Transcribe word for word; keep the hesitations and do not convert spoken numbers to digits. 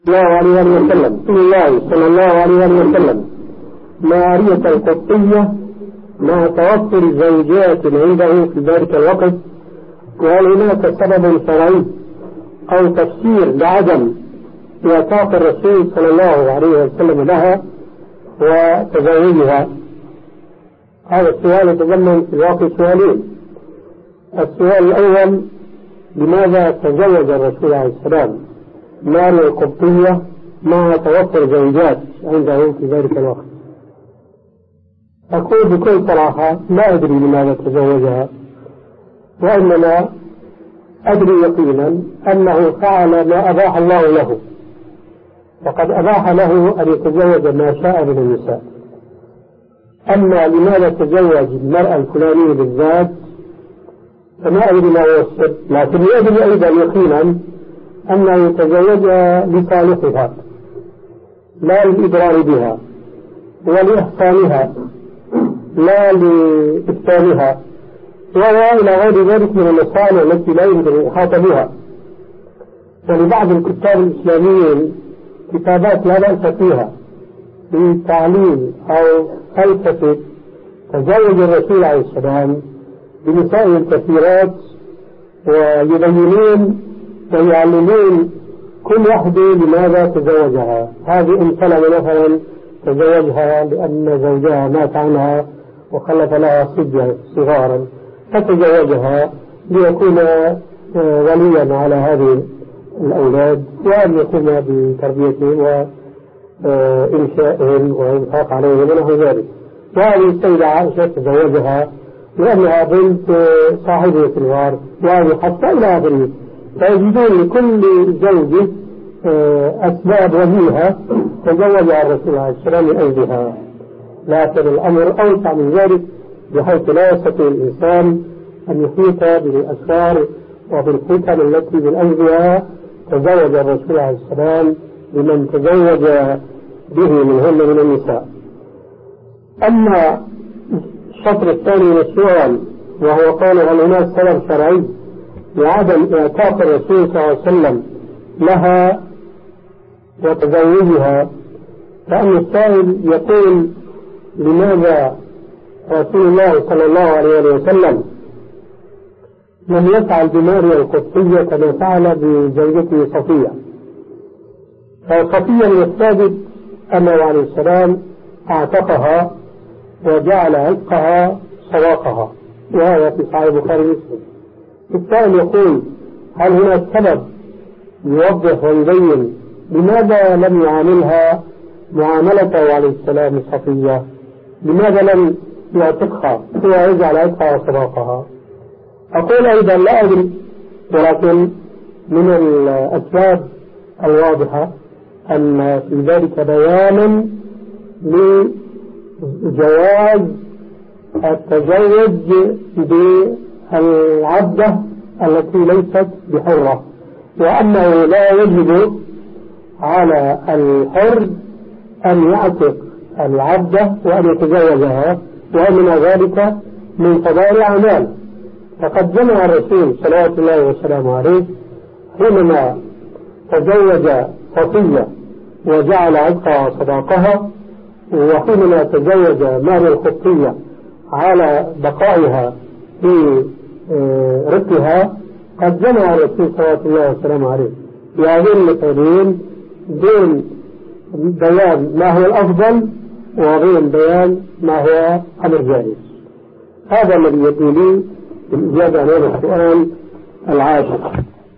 الله عليه وسلم رسول الله صلى الله عليه وسلم مارية القبطية مع توفر زوجات عنده في ذلك الوقت، وهل هناك سبب شرعي أو تفسير لعدم إعطاء الرسول صلى الله عليه وسلم لها وتزوجها؟ هذا السؤال يتضمن في الواقع سؤالين. السؤال الأول: لماذا تزوج الرسول عليه السلام ماريا القبطية مع توفر زوجات عنده في ذلك الوقت؟ أقول بكل صراحة لا أدري لماذا تزوجها، وإنما أدري يقينا أنه فعل ما أباح الله له، فقد أباح له أن يتزوج ما شاء من النساء. أما لماذا تزوج المرأة الفلانية بالذات فما أدري ما هو السبب، لكن أدري أيضا يقينا أنه يتزوجها لصالحها لا للإضرار بها ولإحسانها لا لإفتانها وإلى غير ذلك من المصالح التي لا يمكن الإحاطة بها. ولبعض الكتاب الإسلاميين كتابات لا بأس فيها لتعليل أو فلسفة تزوج الرسول عليه السلام بنساء كثيرات، ويبينون ويعلمون كل واحدة لماذا تزوجها. هذه إن طلب مثلا تزوجها لأن زوجها مات عنها وخلف لها صبيا صغارا فتزوجها ليكون وليا على هذه الأولاد وأن يقوم بتربيتهم وإنشائهم وإنفاق عليهم ونحو ذلك. وهذه السيدة عائشة تزوجها لأنها بنت صاحبة الغار وهذه حتى إلى آخره. فيجدون لكل زوجة أسباب وجيهة تزوجها الرسول عليه السلام من أجلها، لكن الأمر أوسع من ذلك بحيث لا يستطيع الإنسان أن يحيط بالأسرار وبالحكم التي من أجلها تزوج الرسول عليه السلام لمن تزوج به منهن من النساء. أما الشطر الثاني من السؤال وهو قال: هل هناك سبب شرعي لعدم إعطاء الرسول صلى الله عليه وسلم لها وتزوجها؟ فأن السائل يقول: لماذا رسول الله صلى الله عليه وسلم لم يفعل بماريا القبطية كما فعل بزوجته صفية؟ فصفية من الثابت أنه عليه السلام اعتقها وجعل عتقها صداقها، وهذا في صحيح البخاري ومسلم. السائل يقول: هل هناك سبب يوضح ويبين لماذا لم يعاملها معاملته عليه السلام صفية؟ لماذا لم يعتقها ويجعل عتقها وصداقها؟ أقول أيضا لا أدري، ولكن من الأسباب الواضحة أن في ذلك بيانا لجواز التزوج بالعبدة التي ليست بحرة، وأنه لا يجب على الحر أن يعتق العبدة وأن يتزوجها، ومن ذلك من فضائل أعمال. فقد جمع الرسول صلوات الله وسلامه عليه حينما تزوج صفية وجعل عتقها وصداقها، وحينما تزوج ماريا القبطية على بقائها في رقها، قد جمع الرسول صلوات الله وسلامه عليه بهذين المثالين بين بيان ما هو الأفضل وبين بيان ما هو أمر جائز. هذا الذي يدل لي بالإجابة على السؤال العاشر.